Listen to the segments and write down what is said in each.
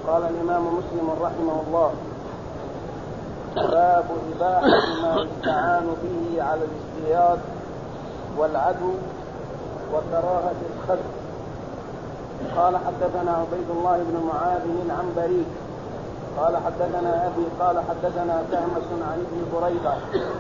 قال الإمام مسلم رحمه الله: باب إباحة ما يستعان به على الاصطياد والعدو وكراهة الخذ. قال حدثنا عبيد الله بن معاذ العنبري قال حدثنا أبي قال حدثنا كهمس عن ابن بريدة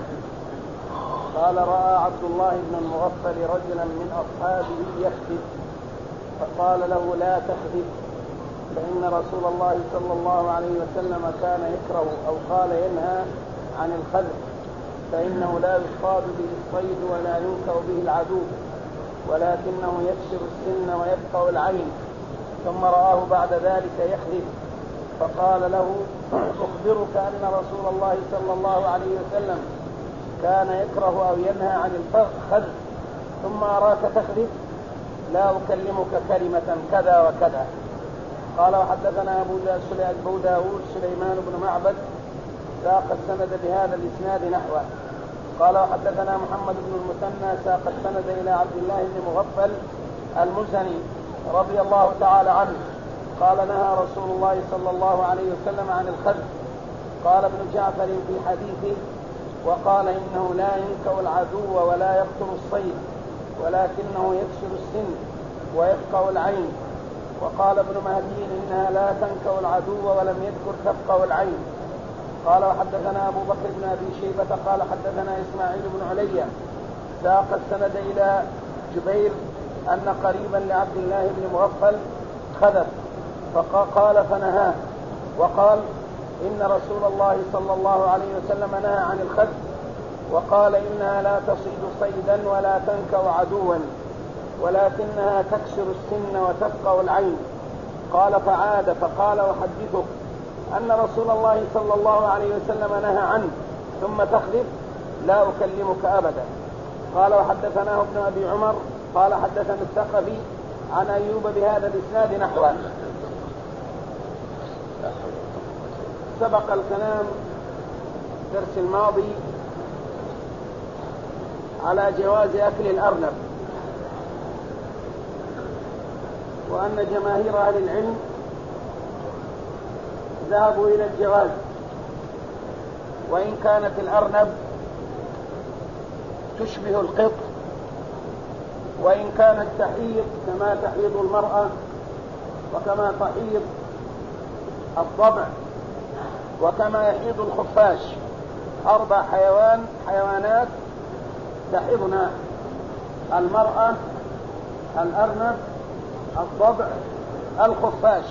قال رأى عبد الله بن المغفل رجلا من أصحابه يخذف فقال له: لا تخذف، فإن رسول الله صلى الله عليه وسلم كان يكره أو قال ينهى عن الخذف، فإنه لا يصطاد به الصيد ولا ينكأ به العدو، ولكنه يكسر السن ويبقى العين. ثم رآه بعد ذلك يخذف فقال له: أخبرك أن رسول الله صلى الله عليه وسلم كان يكره أو ينهى عن الخذف ثم أراك تخذف؟ لا أكلمك كلمة كذا وكذا. قال وحدثنا أبو داود سليمان بن معبد ساق السند بهذا الإسناد نحوه. قال وحدثنا محمد بن المثنى ساق السند إلى عبد الله بن مغفل المزني رضي الله تعالى عنه قال: نهى رسول الله صلى الله عليه وسلم عن الخذف. قال ابن جعفر في حديثه: وقال إنه لا ينكأ العدو ولا يقتل الصيد، ولكنه يكسر السن ويفقأ العين. وقال ابن مهدي: إنها لا تنكأ العدو ولم يذكر تفقأ العين. قال وحدثنا أبو بكر بن أبي شيبة قال حدثنا إسماعيل بن علي ساق السند إلى جبير أن قريبا لعبد الله بن مغفل خذف فقال فنهاه، وقال: إن رسول الله صلى الله عليه وسلم نهى عن الخذف، وقال: إنها لا تصيد صيدا ولا تنكأ عدوا، ولكنها تكسر السن وتفقأ العين. قال فعاد فقال: أحدثك أن رسول الله صلى الله عليه وسلم نهى عنه ثم تخذف؟ لا أكلمك أبدا. قال وحدثناه ابن أبي عمر قال حدثنا الثقفي عن أيوب بهذا الإسناد نحوه. سبق الكلام الدرس الماضي على جواز أكل الأرنب، وأن جماهير أهل العلم ذهبوا إلى الجواز، وإن كانت الأرنب تشبه القط، وإن كانت تحيض كما تحيض المرأة وكما تحيض الضبع وكما يحيض الخفاش، 4 حيوانات تحيضن: المرأة، الأرنب، الضبع، الخفاش.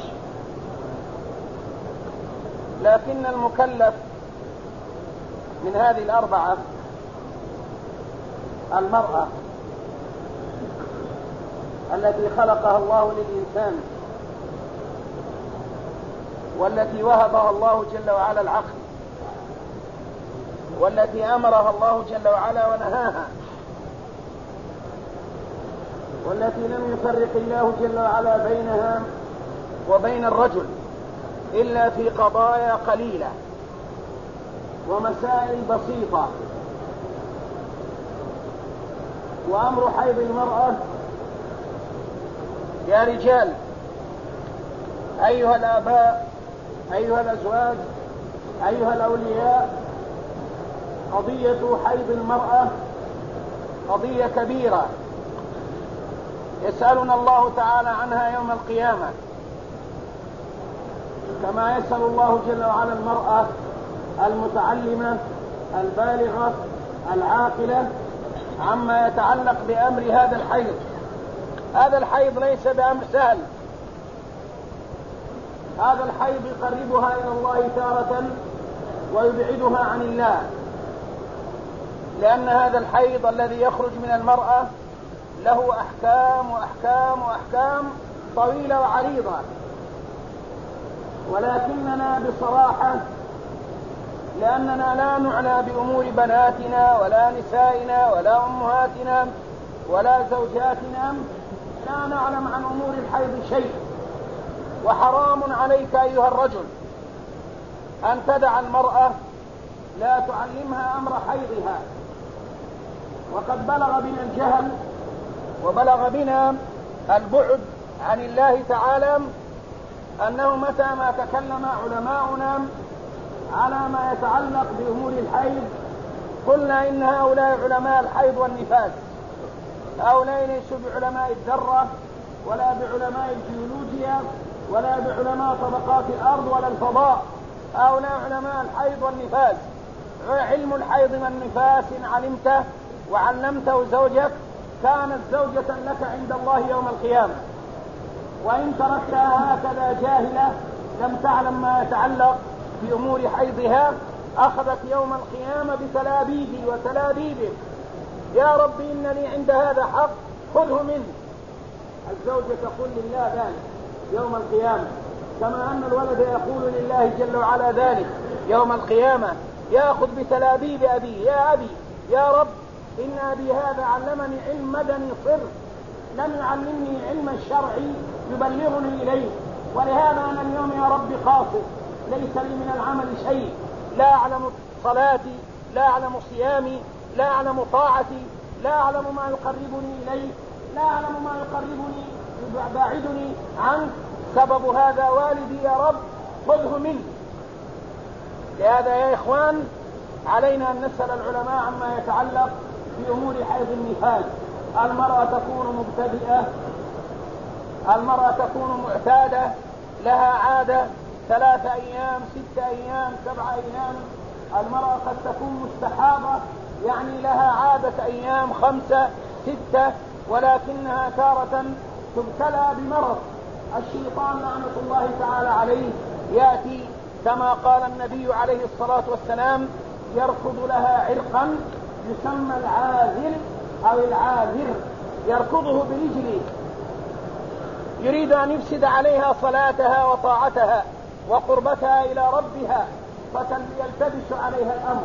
لكن المكلف من هذه ال4 المرأة التي خلقها الله للإنسان، والتي وهبها الله جل وعلا العقل، والتي أمرها الله جل وعلا ونهاها، والتي لم يفرق الله جل وعلا بينها وبين الرجل إلا في قضايا قليلة ومسائل بسيطة. وأمر حيض المرأة يا رجال أيها الآباء أيها الأزواج أيها الأولياء، قضية حيض المرأة قضية كبيرة يسألنا الله تعالى عنها يوم القيامة، كما يسأل الله جل وعلا المرأة المتعلمة البالغة العاقلة عما يتعلق بأمر هذا الحيض. هذا الحيض ليس بأمر سهل، هذا الحيض يقربها إلى الله تارة ويبعدها عن الله، لأن هذا الحيض الذي يخرج من المرأة له أحكام وأحكام وأحكام طويلة وعريضة. ولكننا بصراحة، لأننا لا نعنى بأمور بناتنا ولا نسائنا ولا أمهاتنا ولا زوجاتنا، لا نعلم عن أمور الحيض شيء. وحرام عليك أيها الرجل أن تدع المرأة لا تعلمها أمر حيضها. وقد بلغ بنا الجهل وبلغ بنا البعد عن الله تعالى أنه متى ما تكلم علماؤنا على ما يتعلق بأمور الحيض قلنا إن هؤلاء علماء الحيض والنفاس، هؤلاء ليسوا بعلماء الذرة ولا بعلماء الجيولوجيا ولا بعلماء طبقات الأرض ولا الفضاء، هؤلاء علماء الحيض والنفاس. علم الحيض والنفاس إن علمته وعلمته زوجك كانت زوجة لك عند الله يوم القيامة، وإن تركتها هكذا جاهلة لم تعلم ما يتعلق بأمور حيضها أخذت يوم القيامة بتلابيبي وتلابيبك. يا رب إن لي عند هذا حق خذه مني. الزوجة تقول لله ذلك يوم القيامة، كما أن الولد يقول لله جل وعلا ذلك يوم القيامة، يأخذ بتلابيب أبي. يا أبي يا رب إن أبي هذا علمني علم مدني صرف، لم يعلمني علم الشرعي يبلغني إليه، ولهذا أنا اليوم يا رب قاصر، ليس لي من العمل شيء، لا أعلم صلاتي، لا أعلم صيامي، لا أعلم طاعتي، لا أعلم ما يقربني إليه، لا أعلم ما يقربني يبعدني عنك، سبب هذا والدي يا رب خذه مني. لهذا يا إخوان علينا أن نسأل العلماء عما يتعلق بأمور حيض النفاس. المرأة تكون مبتدئة، المرأة تكون معتادة، لها عادة 3 أيام 6 أيام 7 أيام. المرأة قد تكون مستحاضة يعني لها عادة أيام 5 6، ولكنها تارة تبتلى بمرض. الشيطان لعنة الله تعالى عليه يأتي كما قال النبي عليه الصلاة والسلام يركض لها عرقا يسمى العاذل أو العاذر، يركضه برجله، يريد أن يفسد عليها صلاتها وطاعتها وقربتها إلى ربها، فيلتبس عليها الأمر.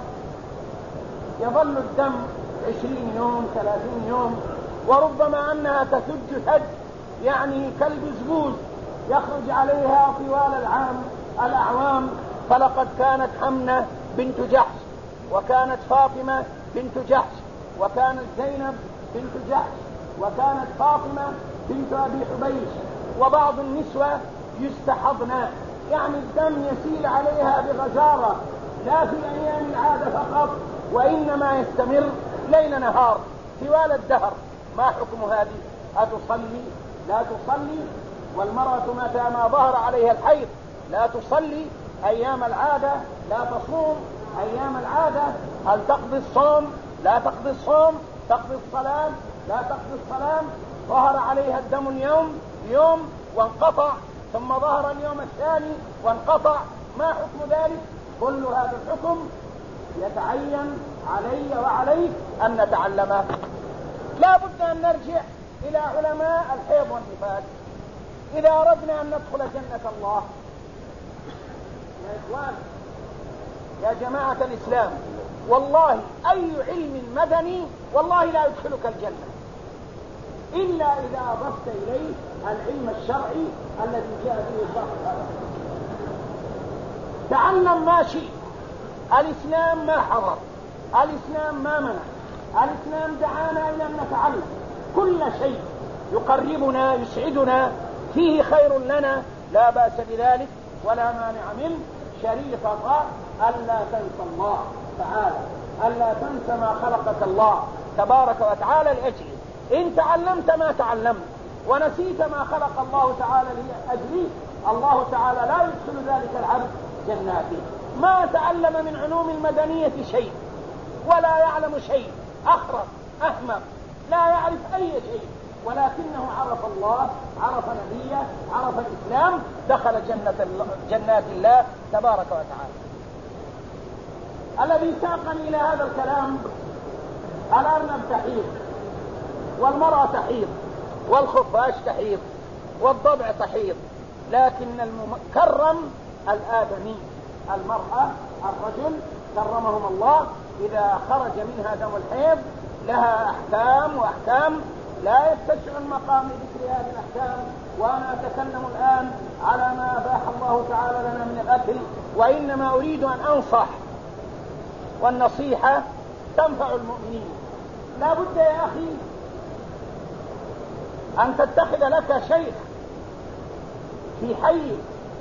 يظل الدم 20 يوم 30 يوم، وربما أنها تثج ثج يعني كالبزبوز يخرج عليها طوال الأعوام. فلقد كانت حمنة بنت جحش، وكانت فاطمة بنت جحش، وكانت زينب بنت جحش، وكانت فاطمة بنت أبي حبيش، وبعض النسوة يستحضن، يعني الدم يسيل عليها بغزارة لا في أيام العادة فقط، وإنما يستمر ليل نهار طوال الدهر. ما حكم هذه؟ أتصلي؟ لا تصلي. والمرأة متى ما ظهر عليها الحيض لا تصلي أيام العادة، لا تصوم أيام العادة. هل تقضي الصوم؟ لا تقضي الصوم. تقضي الصلاة؟ لا تقضي الصلاة. ظهر عليها الدم اليوم يوم وانقطع، ثم ظهر اليوم الثاني وانقطع، ما حكم ذلك؟ كل هذا الحكم يتعين علي وعليك أن نتعلمه. لا بد أن نرجع إلى علماء الحيض والنفاس إذا أردنا أن ندخل جنة الله. يا إخوان يا جماعة الإسلام، والله أي علم مدني والله لا يدخلك الجنة إلا إذا أضفت إليه العلم الشرعي الذي جاء به شرع هذا. تعلم ما شئت، الإسلام ما حرم، الإسلام ما منع، الإسلام دعانا إلى أن نتعلم كل شيء يقربنا يسعدنا فيه خير لنا، لا بأس بذلك ولا مانع منه. شريطة ألا تنسى الله تعالى، ألا تنسى ما خلقك الله تبارك وتعالى لأجله. إن تعلمت ما تعلمت ونسيت ما خلق الله تعالى لأجله، الله تعالى لا يدخل ذلك العبد جناته. ما تعلم من علوم المدنية شيء ولا يعلم شيء، أخرس أحمق لا يعرف أي شيء، ولكنه عرف الله، عرف نبيه، عرف الإسلام، دخل جنات الله تبارك وتعالى. الذي ساقني إلى هذا الكلام الأرنب تحيض، والمرأة تحيض، والخفاش تحيض، والضبع تحيض، لكن المكرم الآدمي، المرأة الرجل كرمهم الله إذا خرج منها دم الحيض لها أحكام وأحكام لا يتسع المقام لذكر هذه الأحكام. وأنا أتكلم الآن على ما أباح الله تعالى لنا من الأكل، وإنما أريد أن أنصح، والنصيحة تنفع المؤمنين. لا بد يا أخي أن تتخذ لك شيخ في حي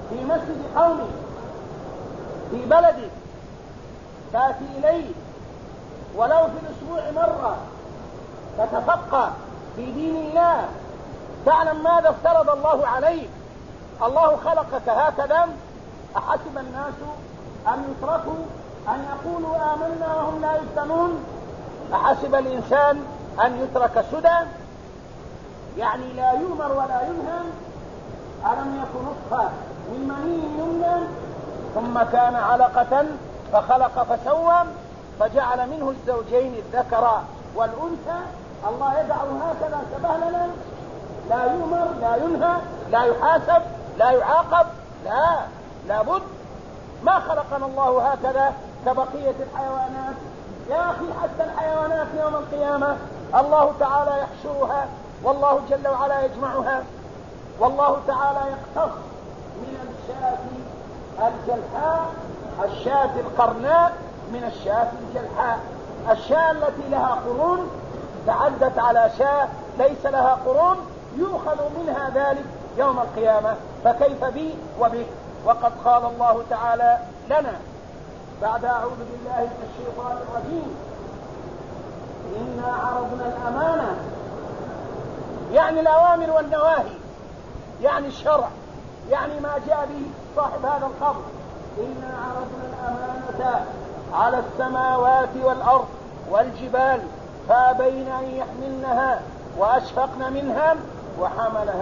في مسجد قومه في بلده تأتي إليه ولو في الأسبوع مرة تتفقه في دين الله، تعلم ماذا افترض الله عليك. الله خلقك هكذا. أحسب الناس أن يتركوا أن يقولوا آمنا وهم لا يفتنون؟ أحسب الإنسان أن يترك سدى، يعني لا يؤمر ولا ينهى. ألم يكن نطفة من مني يمنى ثم كان علقة فخلق فسوى فجعل منه الزوجين الذكر والأنثى. الله يدعو هكذا سبهللا؟ لا يؤمر لا ينهى لا يحاسب لا يعاقب، لا، لابد. ما خلقنا الله هكذا كبقية الحيوانات يا أخي. حتى الحيوانات يوم القيامة الله تعالى يحشرها، والله جل وعلا يجمعها، والله تعالى يقتص من الشاة الجلحاء، الشاة القرناء من الشاة الجلحاء. الشاة التي لها قرون تعدت على شاة ليس لها قرون، يؤخذ منها ذلك يوم القيامة، فكيف بي وبه؟ وقد قال الله تعالى لنا بعد أعوذ بالله من الشيطان الرجيم: إنا عرضنا الأمانة، يعني الأوامر والنواهي، يعني الشرع، يعني ما جاء به صاحب هذا الخبر. إنا عرضنا الأمانة على السماوات والأرض والجبال فأبين أن يحملنها وأشفقن منها وحملها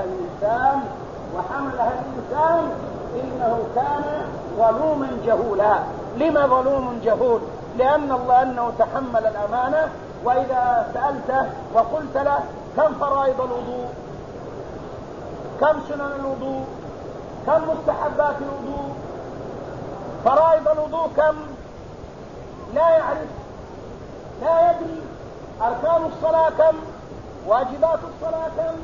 الإنسان إنه كان ظلوما جهولا. لما ظلوم جهول؟ لأن الله أنه تحمل الأمانة. وإذا سألته وقلت له كم فرائض الوضوء، كم سنن الوضوء، كم مستحبات الوضوء، فرائض الوضوء كم، لا يعرف، لا يدري. أركان الصلاة كم، واجبات الصلاة كم،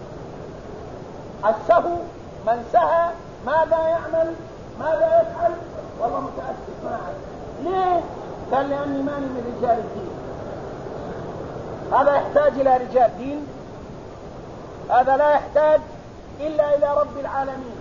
السهو، من سهى ماذا يعمل، ماذا يفعل، والله متأسف ما أعرف. ليه؟ قال لأني ماني من رجال الدين. هذا يحتاج إلى رجال دين؟ هذا لا يحتاج إلا إلى رب العالمين.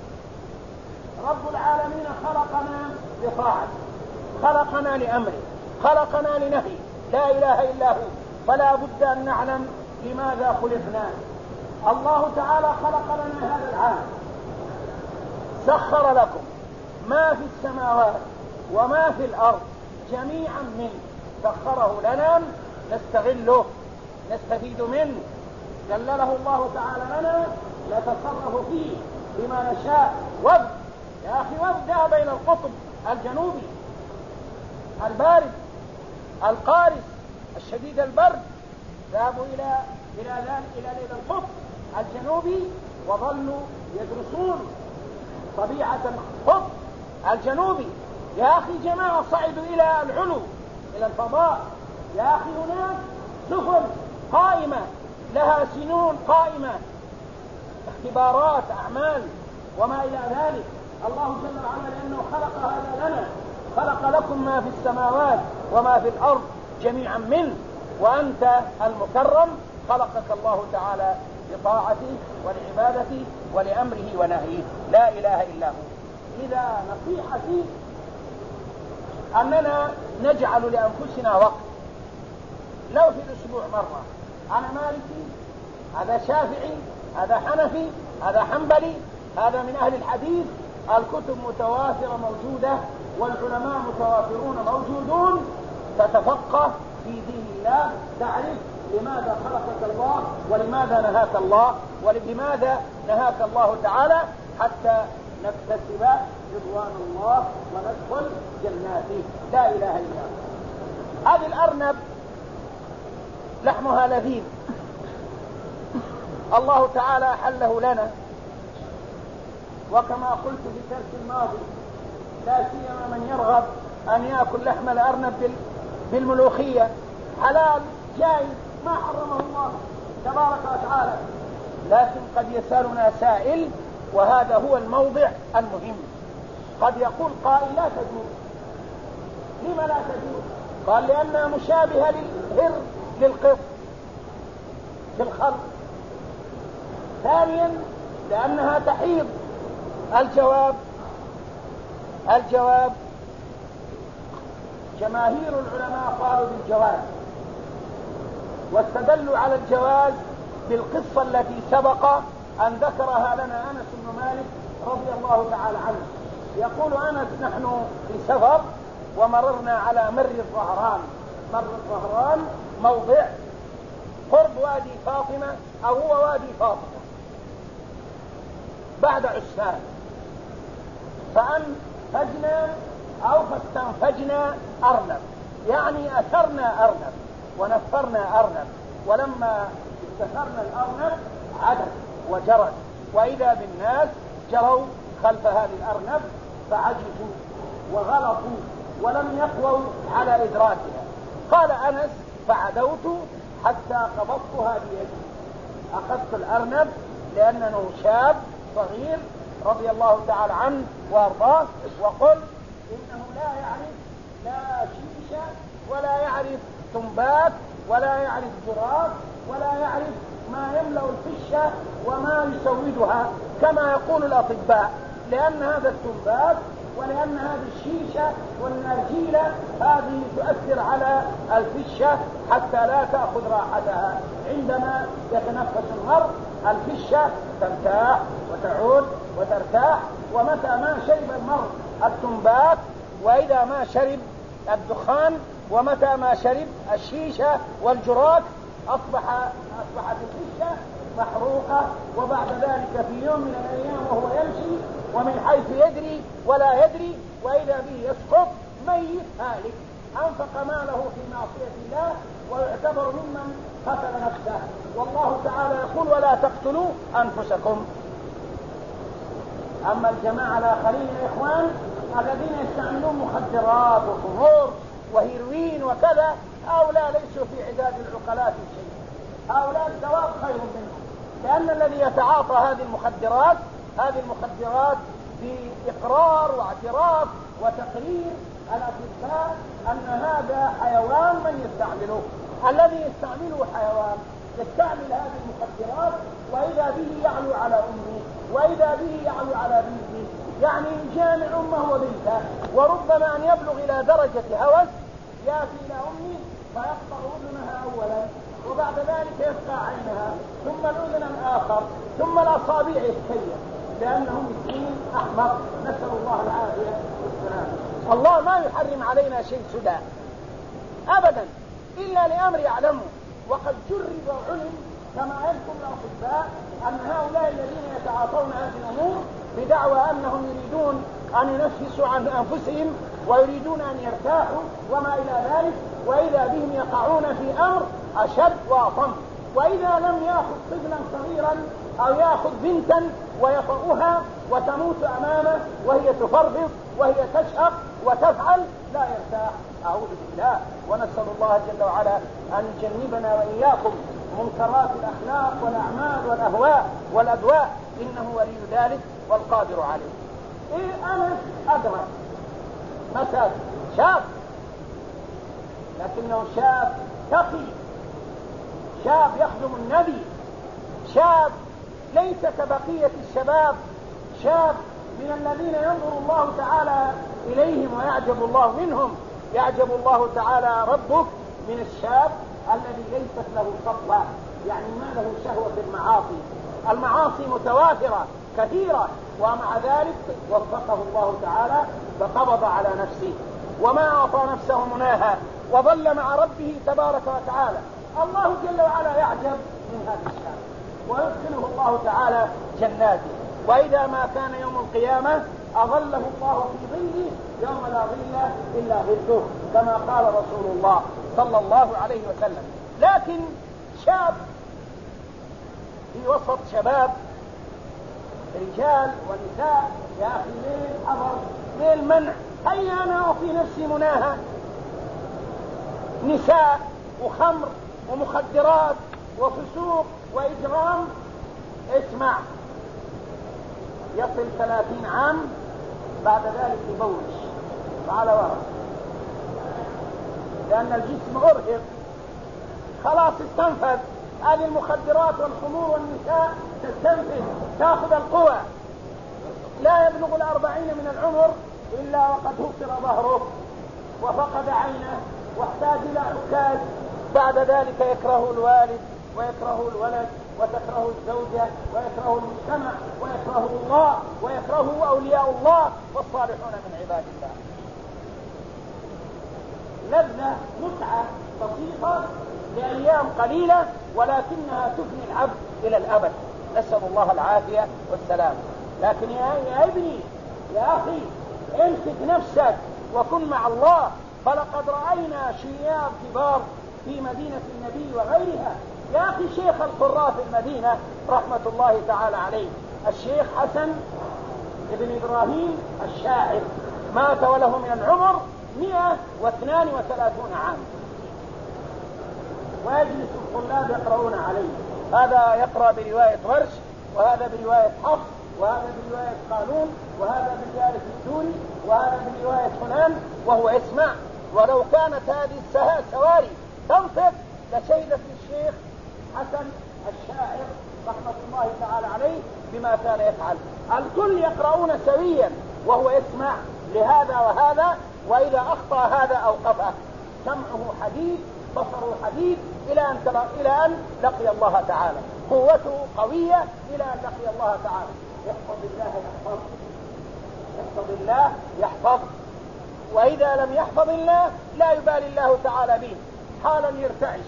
رب العالمين خلقنا لطاعته، خلقنا لأمره، خلقنا لنهيه، لا إله إلا هو. فلا بد أن نعلم لماذا خلقنا. الله تعالى خلق لنا هذا العالم، سخر لكم ما في السماوات وما في الأرض جميعا منه، سخره لنا نستغله نستفيد منه. دلله الله تعالى لنا نتصرف فيه بما نشاء. وفد يا أخي، وفد بين القطب الجنوبي البارد القارس الشديد البرد، ذهبوا إلى القطب الجنوبي وظلوا يدرسون طبيعة القطب الجنوبي. يا أخي جماعة صعدوا إلى العلو، إلى الفضاء. يا أخي هناك سفن قائمة لها سنون قائمة، اختبارات أعمال وما إلى ذلك. الله جل وعلا لأنه خلق هذا لنا، خلق لكم ما في السماوات وما في الأرض جميعا منه، وأنت المكرم خلقك الله تعالى لطاعته ولعبادته ولأمره ونهيه، لا إله إلا هو. إذا نصيحتي أننا نجعل لأنفسنا وقت، لو في الأسبوع مرة. أنا مالكي، هذا شافعي، هذا حنفي، هذا حنبلي، هذا من أهل الحديث. الكتب متوافرة موجودة، والعلماء متوافرون موجودون. تتفقه في دين الله، تعرف لماذا خلقك الله ولماذا نهاك الله ولماذا نهاك الله تعالى، حتى نكتسب رضوان الله وندخل جناته، لا إله إلا هو. هذه الأرنب لحمها لذيذ، الله تعالى حله لنا، وكما قلت في الدرس الماضي لا سيما من يرغب أن يأكل لحم الأرنب بالملوخية، حلال جائز ما حرمه الله تبارك وتعالى. لكن قد يسألنا سائل، وهذا هو الموضع المهم. قد يقول قائل لا تجوز. لما لا تجوز؟ قال لأنها مشابهة للهر للقط في الخلق. ثانيا لأنها تحيض الجواب جماهير العلماء قالوا بالجواز، واستدلوا على الجواز بالقصة التي سبق أن ذكرها لنا أنس بن مالك رضي الله تعالى عنه. يقول أنس: نحن في سفر ومررنا على مر الظهران. مر الظهران موضع قرب وادي فاطمة، أو هو وادي فاطمة بعد عسفان، فاستنفجنا أرنب، يعني أثرنا أرنب ونفرنا أرنب. ولما استثرنا الأرنب عدت وجرت، وإذا بالناس جروا خلف هذه الأرنب فعجزوا وغلطوا ولم يقووا على إدراكها. قال أنس: فعدوت حتى قبضتها بيدي، أخذت الأرنب لأنه شاب صغير رضي الله تعالى عنه وارضاه، وقل إنه لا يعرف لا شيشة ولا يعرف تنبات ولا يعرف جراف ولا يعرف ما يملأ الفشة وما يسودها كما يقول الأطباء، لأن هذا التنبات ولأن هذه الشيشة والنرجيلة هذه تؤثر على الفشة حتى لا تأخذ راحتها. عندما يتنفس المرء الفشة ترتاح وتعود وترتاح، ومتى ما شرب المرء التنبات، وإذا ما شرب الدخان، ومتى ما شرب الشيشة والجراك أصبحت الفشة محروقة، وبعد ذلك في يوم من الأيام وهو يمشي ومن حيث يدري ولا يدري، وإذا به يسقط ميت هالك، أنفق ماله في معصية الله ويعتبر ممن قتل نفسه. والله تعالى يقول: ولا تقتلوا أنفسكم. أما الجماعة الآخرين يا إخوان الذين يستعملون مخدرات وخمور وهيروين وكذا، هؤلاء ليسوا في عداد العقلاء في شيء، هؤلاء الثواب خير منهم، لأن الذي يتعاطى هذه المخدرات بإقرار واعتراف وتقرير الأطباء أن هذا حيوان من يستعمله. الذي يستعمله حيوان يستعمل هذه المخدرات، وإذا به يعلو على أمه، وإذا به يعلو على بنته، يعني يجامع أمه وبنته، وربما أن يبلغ إلى درجة هوس يأتي إلى أمه فيقطع أذنها أولا، وبعد ذلك يفقع عينها، ثم الأذن الآخر، ثم الأصابع يتكيف، لأنه مسكين أحمق، نسأل الله العافية والسلامة. الله ما يحرم علينا شيء سدى أبدا إلا لأمر يعلمه، وقد جرب وعلم كما يذكر الأطباء أن هؤلاء الذين يتعاطون هذه الأمور بدعوى أنهم يريدون أن ينفسوا عن أنفسهم ويريدون أن يرتاحوا وما إلى ذلك، وإذا بهم يقعون في أمر أشد وأطم. وإذا لم يأخذ طفلا صغيرا أو يأخذ بنتا ويطأها وتموت أمامه وهي تفرفض وهي تشهق وتفعل لا يرتاح، أعوذ بالله. ونسأل الله جل وعلا أن يجنبنا وإياكم منكرات الأخلاق والأعمال والأهواء والأدواء، إنه ولي ذلك والقادر عليه. أنا أدرك مثلا شاب، لكنه شاب تقي، شاب يخدم النبي، شاب ليس كبقية الشباب، شاب من الذين ينظر الله تعالى إليهم ويعجب الله منهم. يعجب الله تعالى ربك من الشاب الذي ليست له صفوة، يعني ما له شهوة في المعاصي. المعاصي متوافرة كثيرة، ومع ذلك وفقه الله تعالى فقبض على نفسه وما أعطى نفسه مناها وظل مع ربه تبارك وتعالى. الله جل وعلا يعجب من هذا الشاب ويدخله الله تعالى جناته، وإذا ما كان يوم القيامة أظله الله في ظله يوم لا ظل إلا ظله، كما قال رسول الله صلى الله عليه وسلم. لكن شاب في وسط شباب رجال ونساء، يا أخي ليه الحظر ليه المنع؟ هيا أنا أعطي نفسي مناهة، نساء وخمر ومخدرات وفسوق وإجرام. اسمع، يصل 30 عام بعد ذلك يبوش على وراء، لأن الجسم أرهق خلاص استنفذ. هذه المخدرات والخمور والنساء تستنفذ، تأخذ القوى. لا يبلغ 40 من العمر إلا وقد هكر ظهره وفقد عينه واحتاج إلى عكاز. بعد ذلك يكره الوالد ويكره الولد وتكره الزوجة ويكره المجتمع ويكره الله ويكره أولياء الله والصالحون من عباد الله. لذة متعة بسيطة لأيام قليلة ولكنها تفني العبد إلى الأبد، نسأل الله العافية والسلام. لكن يا ابني يا أخي امسك نفسك وكن مع الله، فلقد رأينا شياب كبار في مدينة النبي وغيرها. يا أخي شيخ القراء في المدينة رحمة الله تعالى عليه الشيخ حسن ابن إبراهيم الشاعر مات وله من العمر 132 عام، ويجلس الطلاب يقرؤون عليه، هذا يقرأ برواية ورش وهذا برواية حفص وهذا برواية قانون وهذا برواية السوري وهذا برواية فلان وهو يسمع. ولو كانت هذه السواري تنطق لشهدت الشيخ حسن الشاعر رحمة الله تعالى عليه بما كان يفعل. الكل يقرؤون سويا وهو يسمع لهذا وهذا، وإذا أخطأ هذا أوقفه. سمعه حديد بصره حديد إلى أن لقي الله تعالى، قوته قوية إلى أن لقي الله تعالى. يحفظ الله يحفظ، يحفظ الله يحفظ، وإذا لم يحفظ الله لا يبالي الله تعالى به، حالا يرتعش.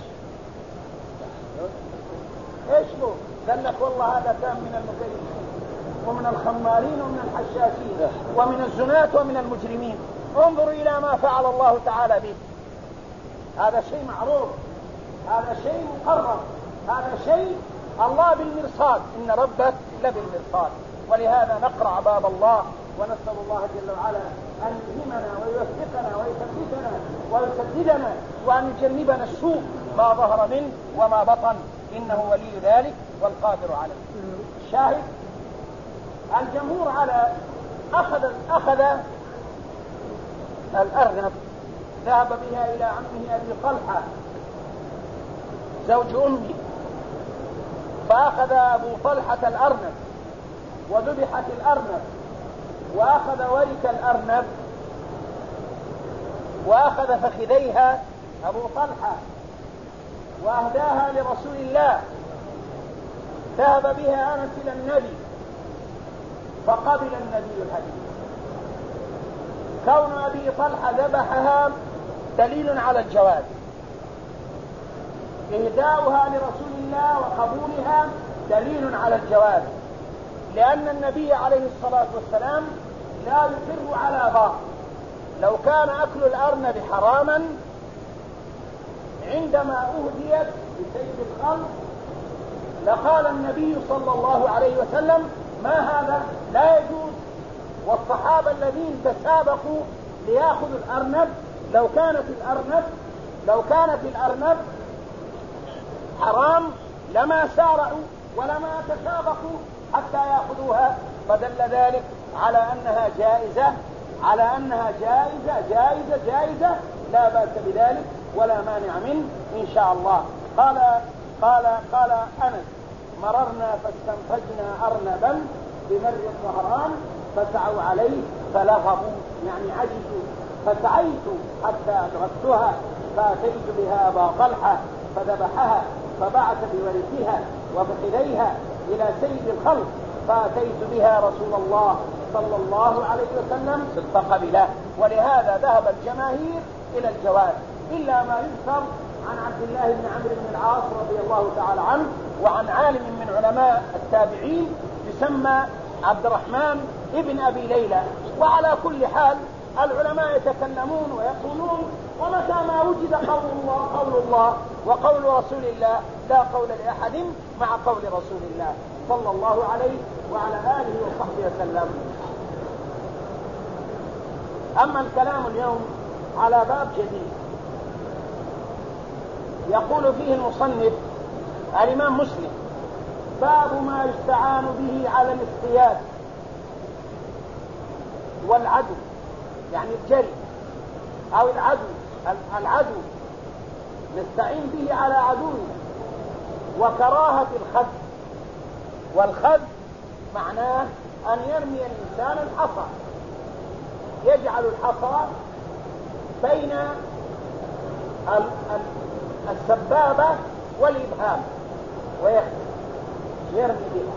ايش له؟ قال لك والله هذا كان من المكيفين ومن الخمارين ومن الحشاشين ومن الزناة ومن المجرمين. انظروا إلى ما فعل الله تعالى به. هذا شيء معروف، هذا شيء مقرر، هذا شيء الله بالمرصاد، إن ربك لبالمرصاد. ولهذا نقرع باب الله ونسأل الله جل وعلا أن يلهمنا ويوفقنا ويثبتنا ويسددنا وأن يجنبنا السوء ما ظهر منه وما بطن، إنه ولي ذلك والقادر عليه. الشاهد الجمهور على أخذ الأرنب، ذهب بها إلى عمه أبي طلحة زوج أمي، فأخذ أبو طلحة الأرنب وذبحت الأرنب، وأخذ ورك الأرنب وأخذ فخذيها أبو طلحة وأهداها لرسول الله. ذهب بها أنس إلى النبي فقبل النبي الهدي. كون أبي طلحة ذبحها دليل على الجواز، إهداؤها لرسول الله وقبولها دليل على الجواز، لأن النبي عليه الصلاة والسلام لا يقر على باطل. لو كان أكل الأرنب حراما عندما أهديت لسيد الخلق لقال النبي صلى الله عليه وسلم ما هذا، لا يجوز. والصحابة الذين تسابقوا ليأخذوا الأرنب لو كانت الأرنب حرام لما سارعوا ولما تسابقوا حتى يأخذوها، فدل ذلك على أنها جائزة لا بأس بذلك ولا مانع منه إن شاء الله. قال أنس مررنا فاستنفجنا أرنبا بمر الظهران فسعوا عليه فلغبوا، يعني عجزوا، فسعيت حتى أدركتها فأتيت بها أبا طلحة فذبحها فبعث بورثها وبخذيها إلى سيد الخلق فأتيت بها رسول الله صلى الله عليه وسلم فقبله. ولهذا ذهب الجماهير إلى الجواز، إلا ما يذكر عن عبد الله بن عمرو بن العاص رضي الله تعالى عنه وعن عالم من علماء التابعين يسمى عبد الرحمن ابن أبي ليلى. وعلى كل حال العلماء يتكلمون ويقولون ومتى ما وجد قول الله وقول رسول الله لا قول لأحد مع قول رسول الله صلى الله عليه وعلى آله وصحبه وسلم. أما الكلام اليوم على باب جديد يقول فيه المصنف الإمام مسلم باب ما يستعان به على الاصطياد والعدو، يعني الجري أو العدو نستعين به على عدونا، وكراهة الخذ. والخذ معناه أن يرمي الإنسان الحصى، يجعل الحصى بين السبابة والإبهام ويرمي بها،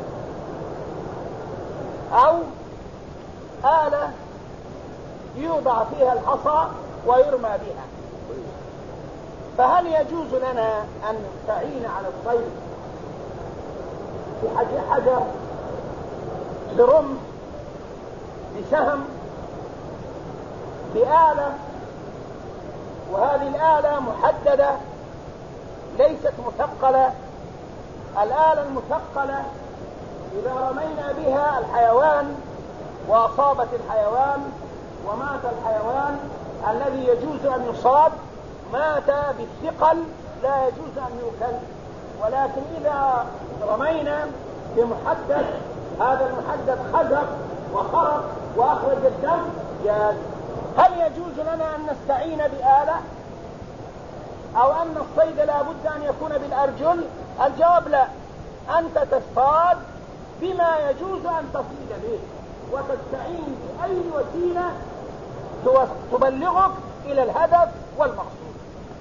أو آلة يوضع فيها الحصى ويرمى بها. فهل يجوز لنا أن نستعين على الصيد بحجر، برمح، بسهم، بآلة، وهذه الآلة محددة ليست مثقلة؟ الآلة المثقلة إذا رمينا بها الحيوان وأصابت الحيوان ومات الحيوان الذي يجوز أن يصاب، مات بالثقل لا يجوز أن يؤكل. ولكن إذا رمينا بمحدد، هذا المحدد خزق وخرق وأخرج الدم، جاز. هل يجوز لنا أن نستعين بآلة، أو أن الصيد لا بد أن يكون بالأرجل؟ الجواب لا. أنت تصطاد بما يجوز أن تصيد به، وتستعين بأي وسيلة تبلغك إلى الهدف والمقصود.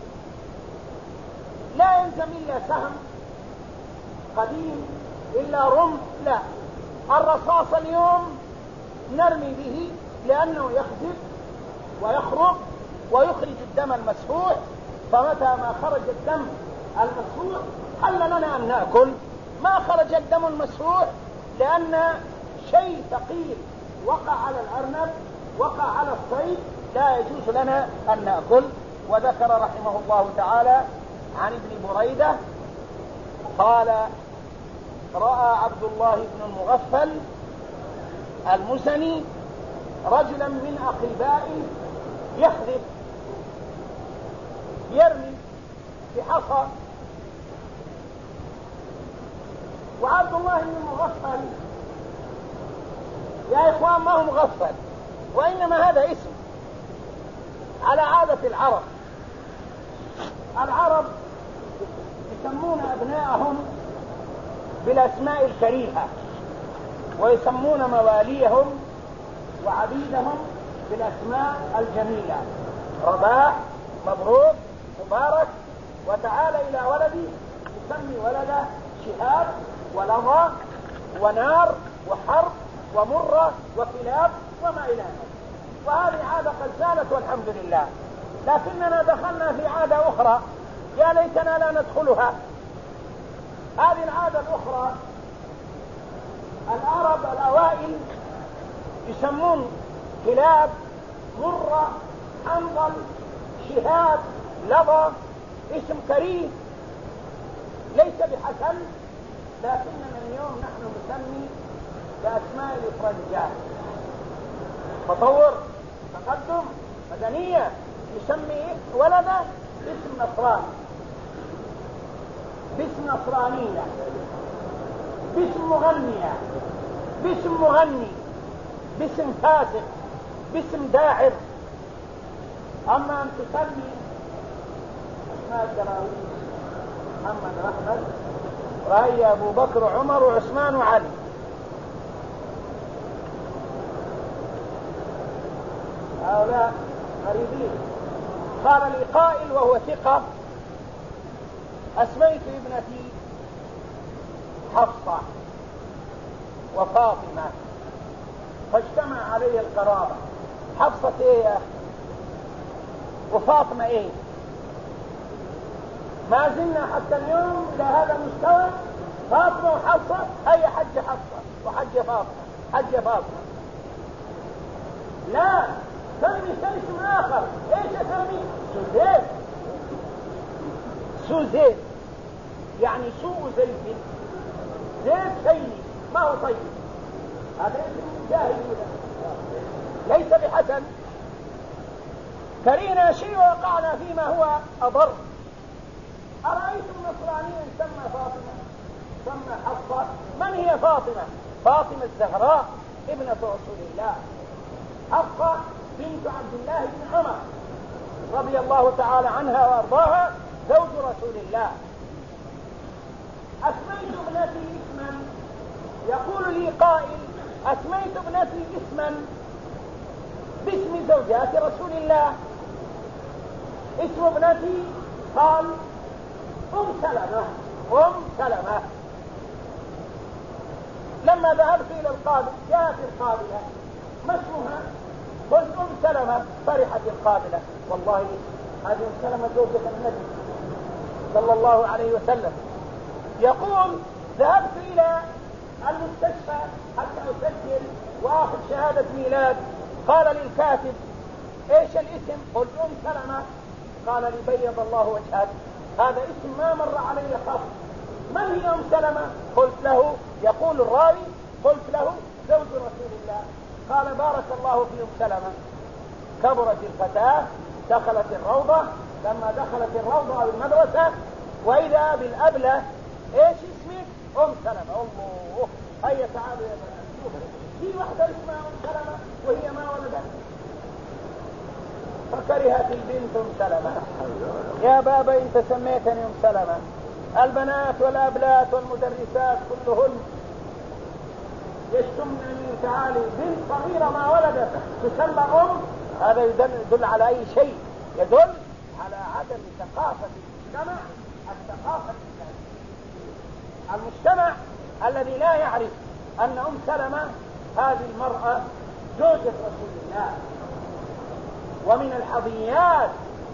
لا يلزم إلا سهم قديم، إلا رمح، لا. الرصاص اليوم نرمي به لأنه يخزف ويخرج ويخرج الدم المسفوح، فمتى ما خرج الدم المسفوح حل لنا أن نأكل. ما خرج الدم المسفوح لأن شيء ثقيل وقع على الأرنب، وقع على الصيد، لا يجوز لنا أن نأكل. وذكر رحمه الله تعالى عن ابن بريدة قال: رأى عبد الله بن المغفل المزني رجلا من أقربائه يخذف، يرمي بحصى، وعبد الله بن المغفل يا إخوان ما هو مغفل، وإنما هذا اسم على عادة العرب. العرب يسمون أبناءهم بالأسماء الكريهة، ويسمون مواليهم وعبيدهم بالأسماء الجميلة: رباح، مبروك، مبارك. وتعالى إلى ولدي يسمي ولده شهاب ولظى ونار وحرب ومرة وكلاب وما إلى ذلك. وهذه عادة قد زالت والحمد لله، لكننا دخلنا في عادة أخرى يا ليتنا لا ندخلها. هذه العادة الأخرى العرب الأوائل يسمون كلاب، مرة، حنظل، شهاب، لظى، اسم كريه ليس بحسن، لكننا اليوم نحن نسمي بأسماء الإفرنجات. تطور، تقدم، مدنية، يسمي ولده باسم نصراني، باسم نصرانية، باسم مغنية، باسم مغني، باسم فاسق، باسم داعر. أما أن تسمي أسماء الدراويش: محمد أحمد، رأي أبو بكر وعمر وعثمان وعلي. هؤلاء غريبين. قال لي قائل وهو ثقة: أسميت ابنتي حفصة وفاطمة، فاجتمع علي القرابة. حفصة ايه يا أخي؟ وفاطمة ايه؟ ما زلنا حتى اليوم إلى هذا المستوى. فاطمة وحفصة، هي حج حفصة وحج فاطمة، حج فاطمة. لا، سمي اسم آخر. ايش اسمي؟ سوزيت. سوزيت يعني سوء زيت، زيت سيء ما هو طيب. هذا اسم جاهل ليس بحسن. كرهنا شيء ووقعنا فيما هو أضر. أرأيتم نصرانيا سمى فاطمة، سمى حفصة؟ من هي فاطمة؟ فاطمة الزهراء ابنة رسول الله. حفصة بنت عبد الله بن عمر رضي الله تعالى عنها وأرضاها، زوج رسول الله. أسميت ابنتي اسما. يقول لي قائل: أسميت ابنتي اسما باسم زوجات رسول الله. اسم ابنتي قال سلمة. سلمة. لما ذهبت إلى القابلة جاءت القابلة ما اسمها؟ قلت سلمة. فرحت القابلة والله هذه سلمة زوجة النبي صلى الله عليه وسلم. يقول ذهبت إلى المستشفى حتى أسجل وآخذ شهادة ميلاد. قال للكاتب ايش الاسم؟ قلت سلمة. قال لي بيض الله وجهك، هذا اسم ما مر علي خط. من هي سلمة؟ قلت له، يقول الراوي قلت له زوج رسول الله. قال بارك الله في سلمة. كبرت الفتاة دخلت الروضة. لما دخلت الروضة بالمدرسة وإذا بالأبلة ايش اسمك؟ سلمة. الله، هيا تعالوا يا بنات، في واحدة اسمها سلمة وهي ما ولدت. فكرهت البنت سلمة. يا بابا انت سميتني سلمة. البنات والأبلات والمدرسات كلهن يشتمن من تعالي بنت صغيرة ما ولدت تسمى هذا يدل على أي شيء؟ يدل على عدم ثقافة المجتمع. الثقافة المجتمع الذي لا يعرف أن سلمة هذه المرأة زوجة رسول الله. ومن الحظيات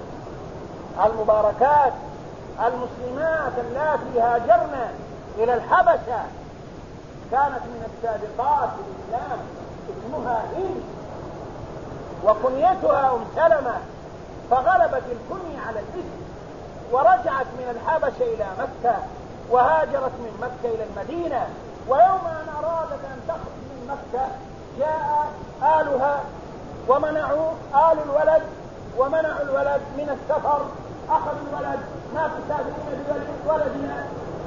المباركات المسلمات اللاتي هاجرن إلى الحبشة كانت من السابقات في الإسلام اسمها هند وكنيتها سلمة، فغلبت الكنية على الاسم ورجعت من الحبشة إلى مكة وهاجرت من مكة إلى المدينة. ويوم أن أرادت أن تخرج من مكة جاء آلها ومنعوا آل الولد ومنعوا الولد من السفر. أخذوا الولد، ما تسافرين بولدنا،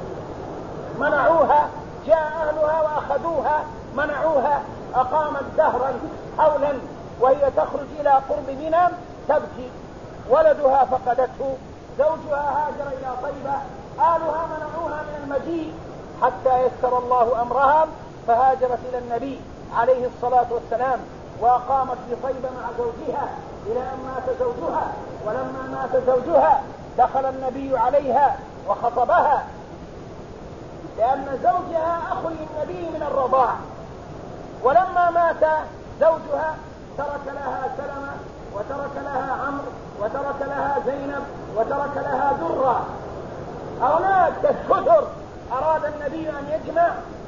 منعوها. جاء أهلها وأخذوها منعوها. أقامت دهرا حولا وهي تخرج إلى قرب منى تبكي. ولدها فقدته، زوجها هاجر إلى طيبة، آلها منعوها من المجيء حتى يسر الله أمرها فهاجرت إلى النبي عليه الصلاة والسلام وأقامت في طيبة مع زوجها إلى أن مات زوجها. ولما مات زوجها دخل النبي عليها وخطبها لأن زوجها أخ للنبي من الرضاع. ولما مات زوجها ترك لها سلمة وترك لها عمرو وترك لها زينب وترك لها درة. أولاد كثر. أراد النبي أن يجمع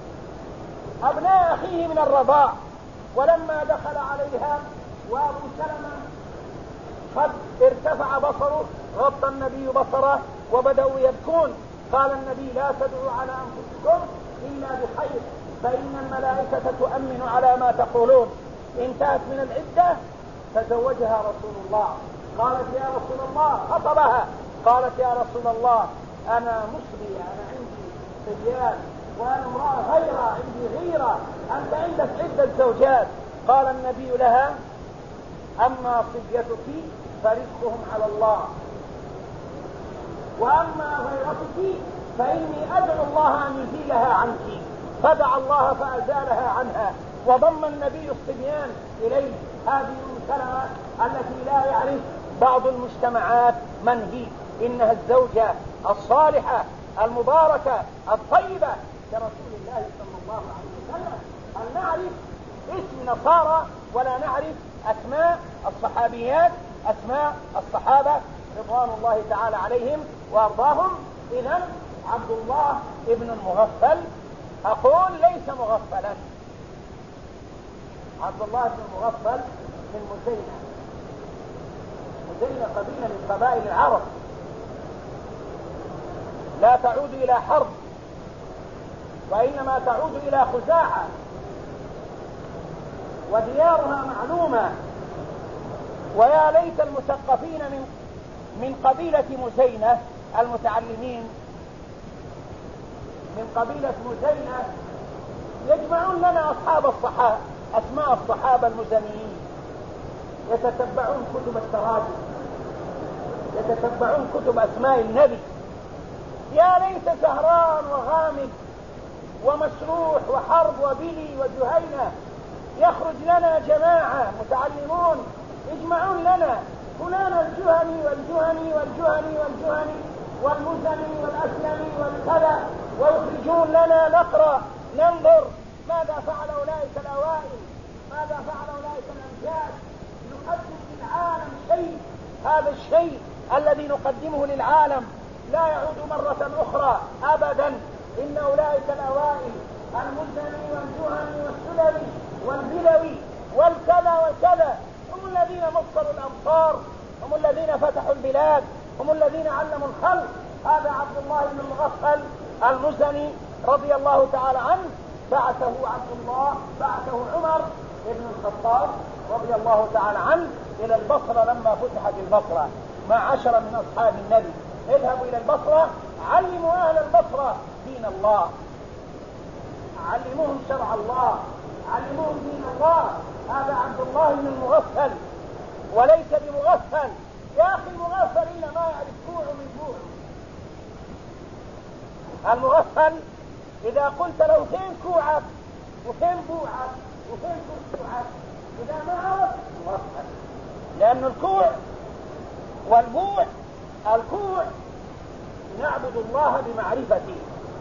أبناء أخيه من الرضاع. ولما دخل عليها وأبو سلمة قد ارتفع بصره غطى النبي بصره وبدأوا يبكون. قال النبي لا تدعوا على أنفسكم إلا بخير فإن الملائكة تؤمن على ما تقولون. انتهت من العدة تزوجها رسول الله. قالت يا رسول الله، خطبها قالت يا رسول الله أنا مصبي، أنا عندي صبيان وأنا امرأة غيرة، عندي غيرة، أنت عندك عدة زوجات. قال النبي لها أما صبيتك فرزقهم على الله، وأما غيرتك فإني أدعو الله أن يزيلها عنك. فدعا الله فأزالها عنها وضم النبي الصبيان إليه. هذه سلمة التي لا يعرف بعض المجتمعات من هي. إنها الزوجة الصالحة المباركة الطيبة كرسول الله صلى الله عليه وسلم. أن نعرف اسم نصارى ولا نعرف أسماء الصحابيات، أسماء الصحابة رضوان الله تعالى عليهم وأرضاهم. إذن عبد الله ابن المغفل، أقول ليس مغفلا، عبد الله بن المغفل من مزينة. مزينة قبيلة من قبائل العرب لا تعود إلى حرب وإنما تعود إلى خزاعة، وديارها معلومة. ويا ليت المثقفين من قبيلة مزينة المتعلمين من قبيلة مزينة يجمعون لنا أصحاب الصحابة، أسماء الصحابة المزنيين، يتتبعون كتب التراجم، يتتبعون كتب أسماء النبي. يا ليت زهران وغامد ومسروح وحرب وبلي وجهينة يخرج لنا جماعة متعلمون يجمعون لنا فلان الجهني والجهني والجهني والجهني والمزني والأسلمي والكذا، ويخرجون لنا نقرأ ننظر ماذا فعل أولئك الأوائل، ماذا فعل أولئك الأمجاد، نقدم للعالم شيء. هذا الشيء الذي نقدمه للعالم لا يعود مرة أخرى أبدا. إن أولئك الأوائل المزني والجهني والسلمي والبلوي والكذا والكذا هم الذين مصروا الأمصار، هم الذين فتحوا البلاد، هم الذين علموا الخلق. هذا عبد الله بن المغفل المزني رضي الله تعالى عنه، بعثه عمر بن الخطاب رضي الله تعالى عنه إلى البصرة لما فتحت البصرة مع 10 من أصحاب النبي. اذهبوا إلى البصرة، علموا أهل البصرة دين الله، علموهم شرع الله، علموهم دين الله. هذا عبد الله بن المغفل، وليس بمغفل. يا أخي المغفل إلا ما يعرف كوع من بوع. المغفل إذا قلت له فين كوعك وفين بوعك وفين كوعك، إذا ما عرف مغفل. لأن الكوع والبوع، الكوع نعبد الله بمعرفته،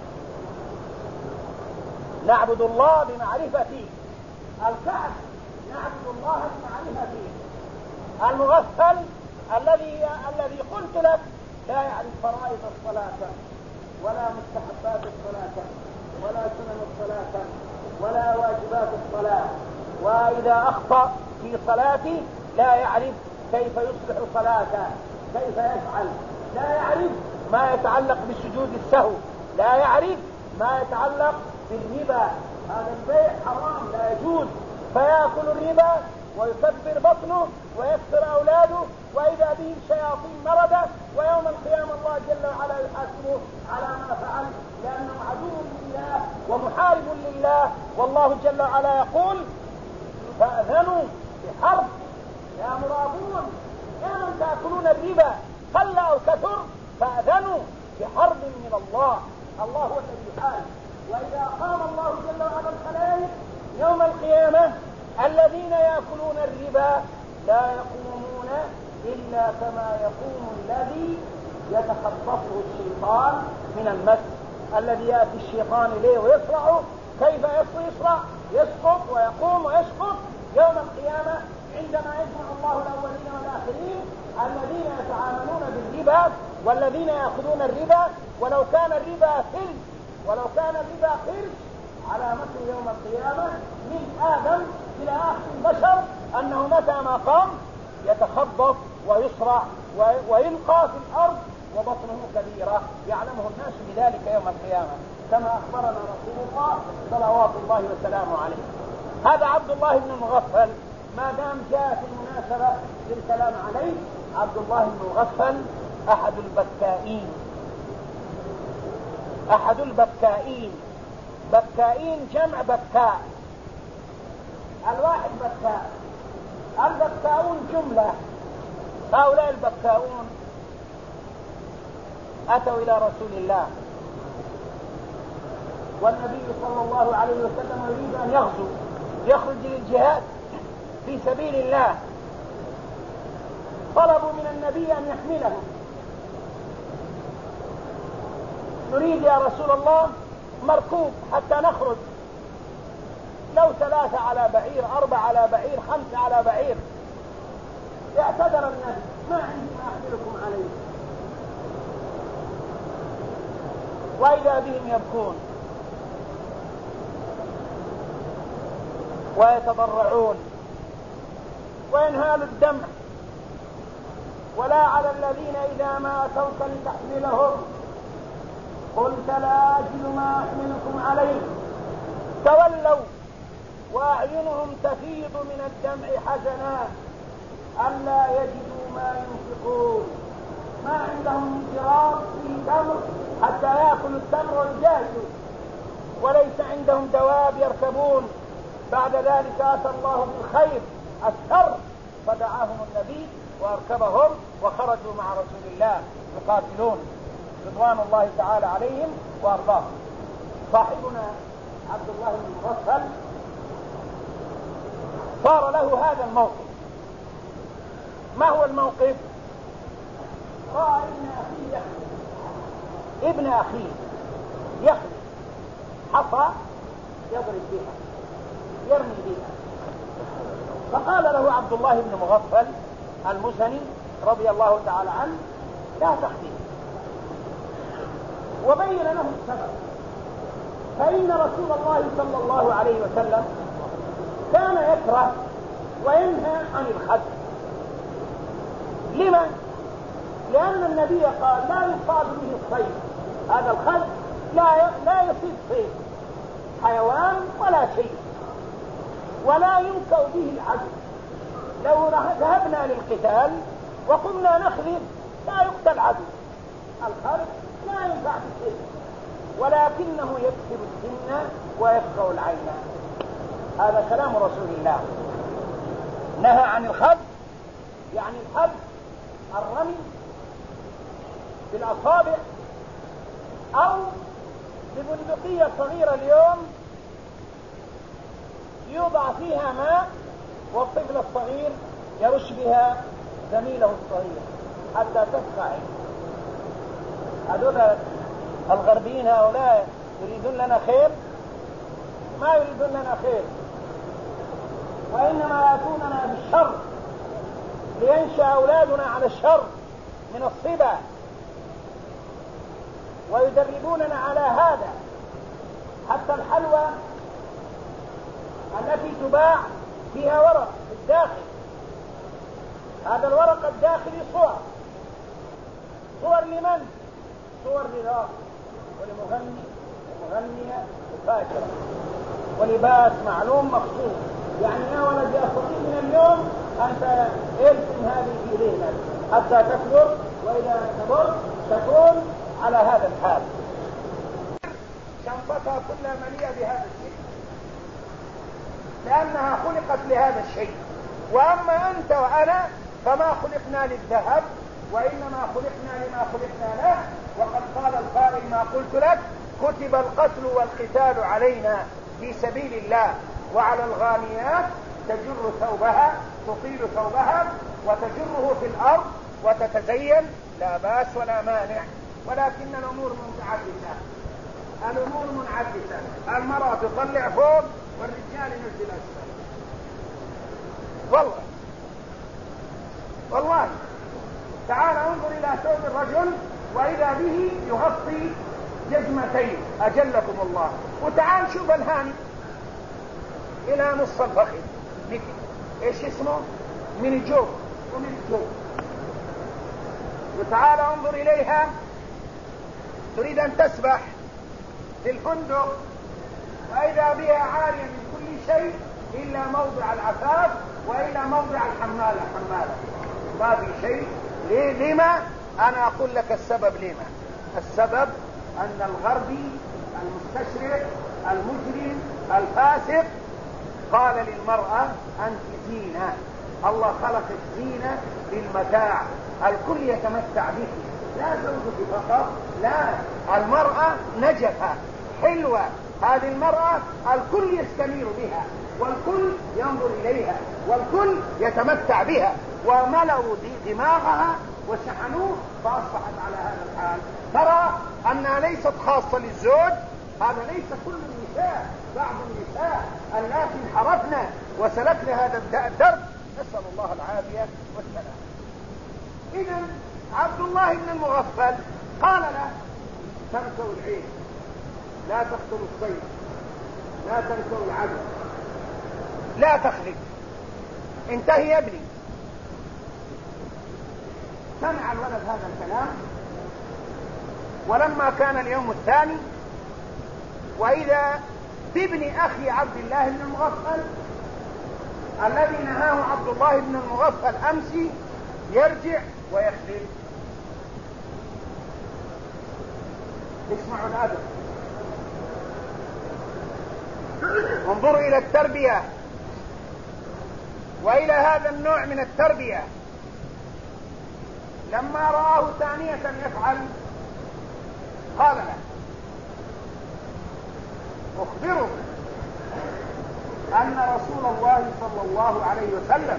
نعبد الله بمعرفته. الكعب نعبد الله بمعرفته. المغفل الذي قلت لك لا يعرف فرائض الصلاة ولا مستحبات الصلاة ولا سنن الصلاة ولا واجبات الصلاة، وإذا أخطأ في صلاته لا يعرف كيف يصلح صلاته، كيف يفعل، لا يعرف ما يتعلق بسجود السهو، لا يعرف ما يتعلق بالربا. هذا البيع حرام لا يجوز، فيأكل الربا ويكبر بطنه ويكثر أولاده، وإذا به الشياطين مردة، ويوم القيامة الله جل وعلا يحاسبه على ما فعل، لأنه عدو لله ومحارب لله. والله جل وعلا يقول فأذنوا بحرب. يا مرابون، يا من تأكلون الربا قل أو كثر، فأذنوا بحرب من الله. الله هو الذي يحارب. وإذا قام الله جل وعلا الخلائق يوم القيامة الذين يأكلون الربا لا يقومون إلا كما يقوم الذي يتخطفه الشيطان من المس. الذي يأتي الشيطان إليه ويسرعه، كيف يسرع؟ يسقط ويقوم ويسقط يوم القيامة عندما يجمع الله الأولين والآخرين، الذين يتعاملون بالربا والذين يأخذون الربا. ولو كان الربا فلس، ولو كان الربا قرش، علامته يوم القيامة من آدم إلى آخر البشر أنه متى ما قام يتخبط ويسرع ويلقى في الأرض وبطنه كبيرة، يعلمه الناس بذلك يوم القيامة، كما أخبرنا رسول الله صلوات الله وسلامه عليه. هذا عبد الله بن المغفل، ما دام جاءت المناسبة للكلام عليه. عبد الله بن المغفل أحد البكائين، أحد البكائين. بكائين جمع بكاء، الواحد بكاء، البكاؤون جملة. هؤلاء البكاؤون أتوا إلى رسول الله، والنبي صلى الله عليه وسلم يريد أن يغزو، يخرج للجهاد في سبيل الله. طلبوا من النبي أن يحملهم. نريد يا رسول الله مركوب حتى نخرج، لو 3 على بعير، 4 على بعير، 5 على بعير. اعتذر النبي: ما عندي ما أحملكم عليه. وإذا بهم يبكون ويتضرعون وينهال الدمع. ولا على الذين إذا ما أتوك لتحملهم قلت لا أجد ما أحملكم عليه تولوا وأعينهم تفيض من الدمع حزنا ألا يجدوا ما ينفقون. ما عندهم من جرار فيه تمر حتى يأكلوا التمر ويجاهدوا، وليس عندهم دواب يركبون. بعد ذلك أتى الله بالخير الشر فدعاهم النبي وأركبهم وخرجوا مع رسول الله يقاتلون رضوان الله تعالى عليهم وأرضاهم. صاحبنا عبد الله بن المغفل صار له هذا الموقف. ما هو الموقف؟ رأى ابن أخيه يخلي حصى يضرب بها يرمي بها، فقال له عبد الله بن مغفل المزني رضي الله تعالى عنه: لا تخلي. وبين له السبب، فإن رسول الله صلى الله عليه وسلم كان يكره وينهى عن الخد. لما؟ لأن النبي قال: لا يصاب به الصيد، هذا الخد لا يصيب صيد حيوان ولا شيء، ولا ينكأ به العدو. لو ذهبنا للقتال وقمنا نخذب لا يقتل عدو، الخد لا ينفع بشيء، ولكنه يكسر السن ويفقع العين. هذا كلام رسول الله. نهى عن الخد، يعني الخد الرمي بالأصابع، أو ببندقية صغيرة اليوم يوضع فيها ماء والطفل الصغير يرش بها زميله الصغير حتى تفقع عينه. هذول الغربيين هؤلاء يريدون لنا خير؟ ما يريدون لنا خير، وإنما يأتوننا بالشر لينشأ أولادنا على الشر من الصبا، ويدربوننا على هذا. حتى الحلوى التي تباع فيها ورق في الداخل، هذا الورق الداخلي صور لمن؟ صور لراقص ولمغني ومغنية وفاكرة ولباس معلوم مخصوص. يعني يا ولدي أستطيع من اليوم أنت ارسم هذه في ذهنك حتى تكبر، وإذا كبرت تكون على هذا الحال. شنطتها كلها مليئة بهذا الشيء لأنها خلقت لهذا الشيء. وأما أنت وأنا فما خلقنا للذهب، وإنما خلقنا لما خلقنا له. وقد قال القائل: ما قلت لك كتب القتل والقتال علينا في سبيل الله، وعلى الغانيات تجر ثوبها تطيل ثوبها وتجره في الأرض وتتزين، لا بأس ولا مانع، ولكن الأمور منعكسة. الأمور منعكسة، المرأة تطلع فوق والرجال ينزل أسفل. والله تعال انظر إلى ثوب الرجل وإذا به يغطي جزمتين أجلكم الله، وتعال شوف الهاني إلى نص الفخذ، إيش اسمه؟ من الجوف ومن الجوف. وتعال انظر إليها تريد أن تسبح في الفندق وإذا بها عارية من كل شيء إلا موضع العفاف وإلا موضع الحمالة. ما في شيء. لما؟ أنا أقول لك السبب. لما؟ السبب أن الغربي المستشرق المجرم الفاسق قال للمرأة: أنت زينة، الله خلق الزينة للمتاع، الكل يتمتع به، لا زوجك فقط، لا، المرأة نجفة حلوة، هذه المرأة الكل يستنير بها والكل ينظر إليها والكل يتمتع بها، وملأوا دماغها وشحنوه فأصبحت على هذا الحال. ترى أنها ليست خاصة للزوج، هذا ليس كل النساء، بعض النساء اللاتي انحرفنا وسلكنا هذا الدرب، نسأل الله العافية والسلام. إذن عبد الله بن المغفل قال له: تنسوا العين، لا تقتلوا الصيد، لا تنسوا العدو، لا تخلف، انتهي يا ابني. سمع الولد هذا الكلام، ولما كان اليوم الثاني وإذا بابن أخي عبد الله بن المغفل الذي نهاه عبد الله بن المغفل أمس يرجع ويخلف. اسمعوا الأدب، انظروا إلى التربية وإلى هذا النوع من التربية. لما رآه ثانية يفعل قال له: أخبره أن رسول الله صلى الله عليه وسلم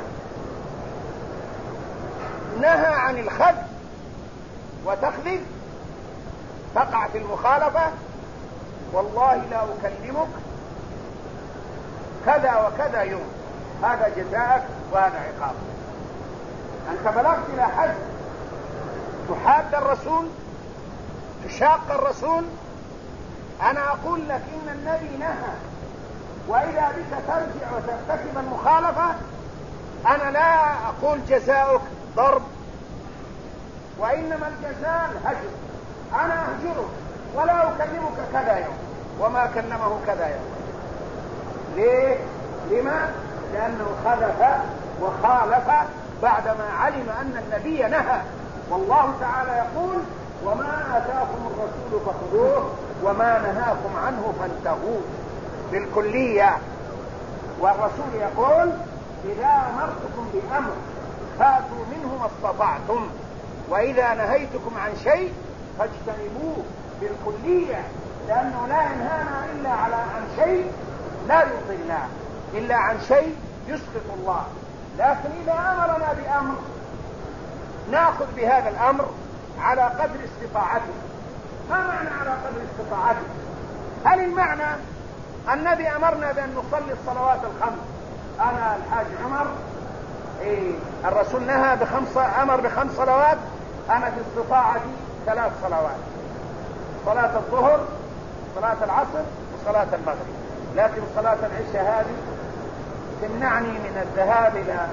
نهى عن الخذ وتخذل تقع في المخالفة، والله لا أكلمك كذا وكذا يوم، هذا جزاءك وهذا عقابك. أنت بلغت إلى حد تحاد الرسول، تشاق الرسول. أنا أقول لك إن النبي نهى، وإذا بك ترجع وترتكب المخالفة أنا لا أقول جزاؤك ضرب، وإنما الجزاء الهجر. أنا أهجرك ولا أكلمك كذا يوم، وما كلمه كذا يوم. ليه؟ لما؟ لأنه خلف وخالف بعدما علم أن النبي نهى. والله تعالى يقول: وما آتاكم الرسول فخذوه وما نهاكم عنه فانتهوا، بالكلية. والرسول يقول: إذا أمرتكم بأمر فاتوا منه ما استطعتم، وإذا نهيتكم عن شيء فاجتنبوه، بالكلية. لأنه لا ينهانا إلا عن شيء لا يرضي الله، إلا عن شيء يسخط الله. لكن إذا أمرنا بأمر نأخذ بهذا الأمر على قدر استطاعته. ما معنى على قدر استطاعته؟ هل المعنى النبي أمرنا بأن نصلي الصلوات الخمس؟ أنا الحاج عمر الرسول نهى أمر ب5 صلوات، أنا في استطاعتي 3 صلوات: صلاة الظهر، صلاة العصر، وصلاة المغرب. لكن صلاة العشاء هذه تمنعني من الذهاب إلى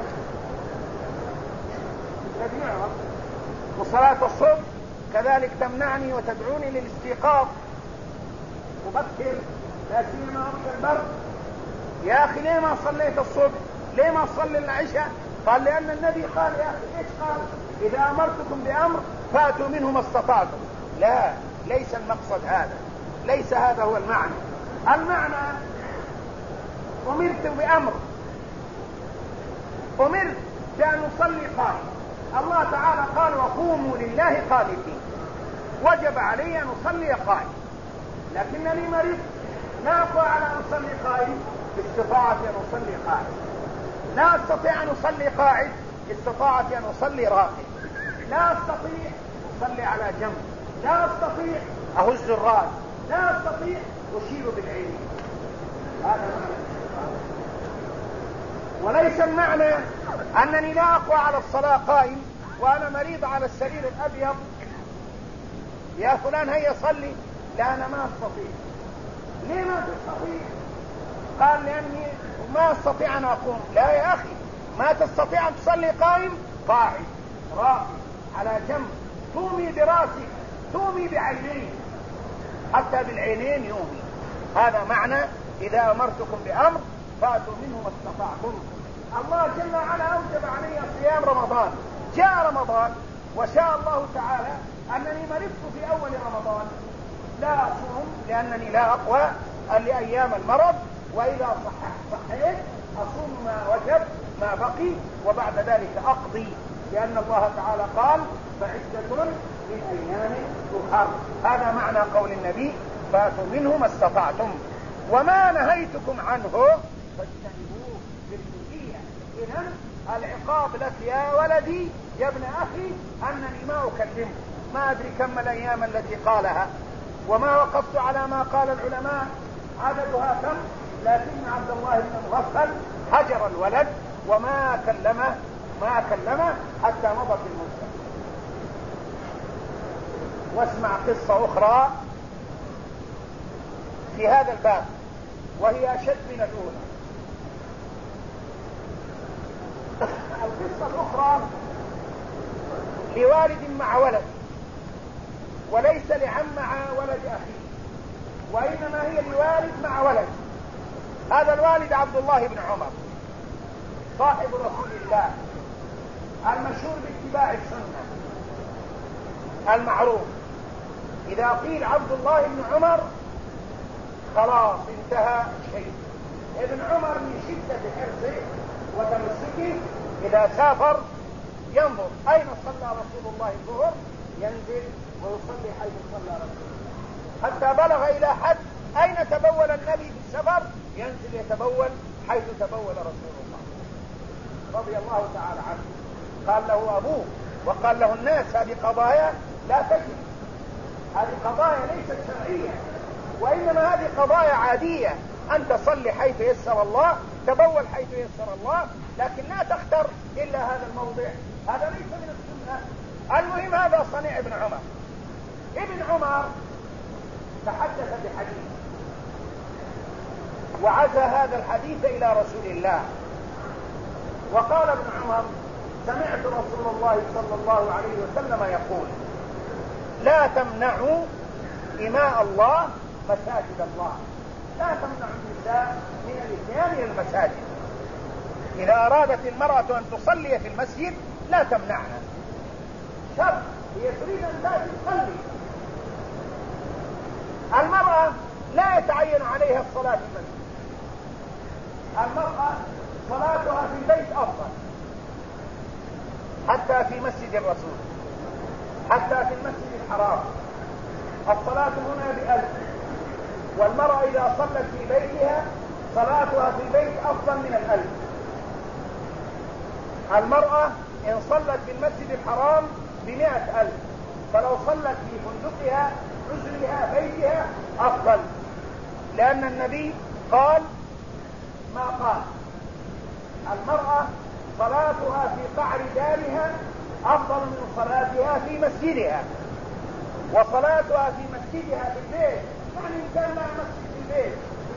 الجامعة، وصلاة الصبح كذلك تمنعني وتدعوني للاستيقاظ مبكر، لا سيما وقت البرد. يا أخي ليه ما صليت الصبح؟ ليه ما صلي العشاء؟ قال: لأن النبي قال. يا أخي إيش قال؟ إذا أمرتكم بأمر فاتوا منه ما استطعتم. لا، ليس المقصد هذا، ليس هذا هو المعنى. المعنى أمرت بأمر، أمرت بأن نصلي قائم. الله تعالى قال: وقوموا لله قانتين. وجب علي أن أصلي قائم، لكنني مريض لا أقوى على أن أصلي قائم، باستطاعتي أن أصلي قائم. لا أستطيع أن أصلي قاعد، استطاعتي أن أصلي راقد. لا أستطيع أصلي على جنب، لا أستطيع أهز الرأس، لا أستطيع أشير بالعين. هذا معنى الاستطاعة. وليس المعنى أنني لا أقوى على الصلاة قائم وأنا مريض على السرير الأبيض: يا فلان هيا صلي. لا، أنا ما أستطيع. ليه ما تستطيع؟ قال: لأني ما أستطيع أن أقوم. لا يا أخي، ما تستطيع أن تصلي قائم، قاعد، راقد، على جنب، تومي براسك، تومي بعينين، حتى بالعينين يومي. هذا معنى إذا أمرتكم بأمر فاتوا منه ما استطعتم. الله جل وعلا أوجب علي صيام رمضان. جاء رمضان وشاء الله تعالى أنني مرضت في أول رمضان، لا أصوم لأنني لا أقوى لأيام المرض، وإذا صحيت أصوم ما وجب ما بقي، وبعد ذلك أقضي، لأن الله تعالى قال: فعدة من أيام أخر. هذا معنى قول النبي: فاتوا منه ما استطعتم وما نهيتكم عنه فاجتنبوه، بالكلية. إذن العقاب لك يا ولدي يا ابن أخي أنني ما أكلمك، ما أدري كم الأيام التي قالها، وما وقفت على ما قال العلماء عددها كم، لكن عبد الله بن مغفل هجر الولد وما كلمه حتى مضت المدة. واسمع قصة أخرى في هذا الباب وهي أشد من الأولى. القصة الأخرى لوالد مع ولد، وليس لعم مع ولد أخيه، وإنما هي لوالد مع ولد. هذا الوالد عبد الله بن عمر صاحب رسول الله المشهور باتباع السنة المعروف. إذا قيل عبد الله بن عمر خلاص انتهى شيء. ابن عمر من شدة حرصه وتمسكه إذا سافر ينظر أين صلى رسول الله الظهر، ينزل ويصلي حيث صلى رسول الله، حتى بلغ إلى حد أين تبول النبي في السفر، ينزل يتبول حيث تبول رسول الله رضي الله تعالى عنه. قال له أبوه وقال له الناس هذه قضايا لا تجري، هذه قضايا ليست شرعية، وإنما هذه قضايا عادية، أنت صل حيث يسر الله، تبول حيث يسر الله، لكن لا تختر إلا هذا الموضع، هذا ليس من السنة. المهم هذا صنيع ابن عمر. ابن عمر تحدث بحديث وعزى هذا الحديث إلى رسول الله، وقال ابن عمر: سمعت رسول الله صلى الله عليه وسلم يقول: لا تمنعوا إماء الله مساجد الله، لا تمنعوا النساء من الاتيان إلى المساجد. إذا أرادت المرأة أن تصلي في المسجد لا تمنعها، شرط هي تريد أن تأتي تصلي. المرأة لا يتعين عليها الصلاة في المسجد، المرأة صلاتها في البيت أفضل، حتى في مسجد الرسول، حتى في المسجد الحرام الصلاة هنا ب1000، والمرأة إذا صلت في بيتها صلاتها في البيت أفضل من 1000. المرأة إن صلت في المسجد الحرام ب100,000، فلو صلت في فندقها عزلها بيتها أفضل، لأن النبي قال ما قال: المرأة صلاتها في قعر دارها أفضل من صلاتها في مسجدها، وصلاتها في مسجدها في البيت، يعني إن كان لها مسجد في البيت.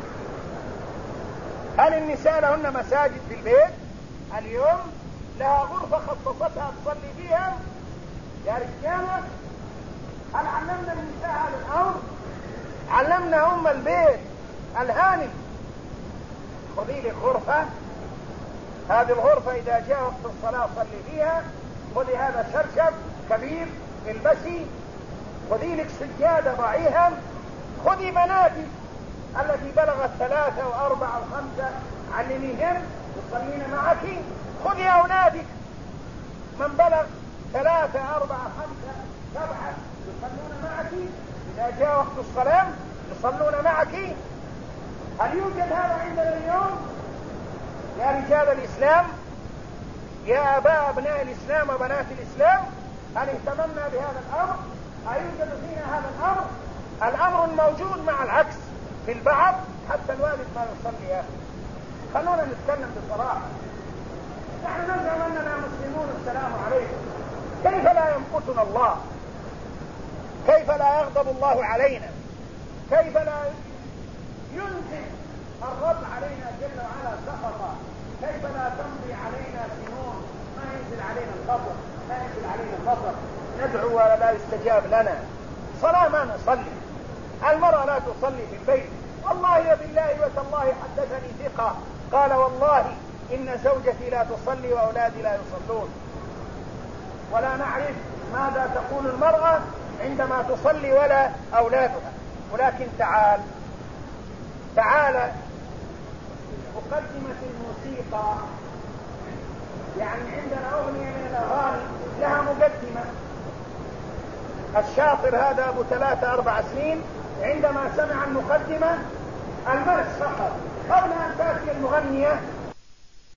هل النساء لهن مساجد في البيت؟ اليوم لها غرفة خصصتها تصلي فيها يا رجالة. هل علمنا النساء هذا الأمر؟ علمنا أم البيت الهانم: خذي لك غرفة، هذه الغرفة إذا جاء وقت الصلاة صلي فيها، خذي هذا شرشف كبير البسي، خذي لك سجادة ضعيها، خذي بناتك التي بلغت 3 و4 و5 علميهن يصلين معك، خذي أولادك من بلغ 3 4 5 7 يصلون معك، إذا جاء وقت الصلاة يصلون معك. هل يوجد هذا عندنا اليوم يا رجال الإسلام، يا آباء أبناء الإسلام وبنات الإسلام؟ هل اهتممنا بهذا الأمر؟ أيوجد فينا هذا الأمر؟ الأمر الموجود مع العكس في البعض، حتى الوالد ما يصلي يا أخي. خلونا نتكلم بصراحة، نحن نزعم أننا مسلمون السلام عليكم، كيف لا يمقتنا الله؟ كيف لا يغضب الله علينا؟ كيف لا ينزل الرب علينا جل وعلا سخطا؟ كيف لا تمضي علينا سنون ما ينزل علينا الغضب، ما ينزل علينا الغضب، ندعو ولا لا يستجاب لنا، صلاة ما نصلي، المرأة لا تصلي في البيت. والله وبالله وتالله حدثني ثقة قال: والله إن زوجتي لا تصلي وأولادي لا يصلون. ولا نعرف ماذا تقول المرأة عندما تصلي ولا أولادها. ولكن تعال مقدمة الموسيقى، يعني عندنا أغنية من الأغاني لها مقدمة. الشاطر هذا أبو 3 4 سنين عندما سمع المقدمة الملك سخر، قبل أن تأتي المغنية